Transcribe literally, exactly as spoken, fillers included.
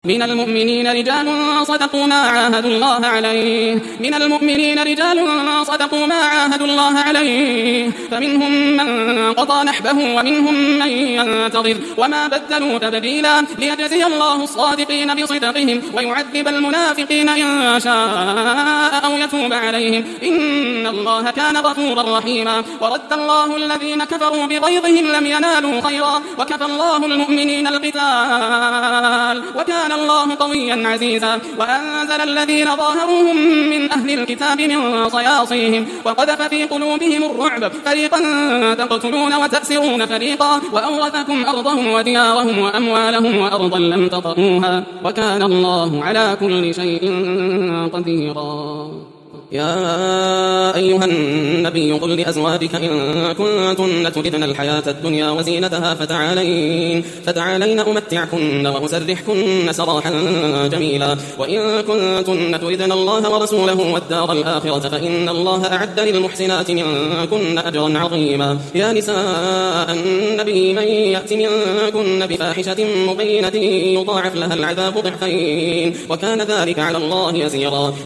من المؤمنين رجال صدقوا ما عاهدوا الله عليه من المؤمنين رجال صدقوا ما عاهدوا الله عليه فمنهم من قضى نحبه ومنهم من ينتظر وما بدلوا تبديلا ليجزي الله الصادقين بصدقهم ويعذب المنافقين إن شاء أو يتوب عليهم إن الله كان غفورا رحيما. ورد الله الذين كفروا بغيظهم لم ينالوا خيرا وكفى الله المؤمنين القتال وكان الله قويا عزيزا. وأنزل الذين ظاهروهم من أهل الكتاب من صياصيهم وقذف في قلوبهم الرعب فريقا تقتلون وتأسرون فريقا وأورثكم أرضهم وديارهم وأموالهم وأرضا لم تطئوها وكان الله على كل شيء قديرا. يا أيها النبي قل لأزواجك إن كنتن تردن الحياة الدنيا وزينتها فتعالين, فتعالين أمتعكن وأسرحكن سراحا جميلا. وإن كنتن تردن الله ورسوله والدار الآخرة فإن الله أعد للمحسنات منكن أجرا عظيما. يا نساء النبي من يأت منكن بفاحشة مبينة يضاعف لها العذاب ضعفين وكان ذلك على الله يسيرا.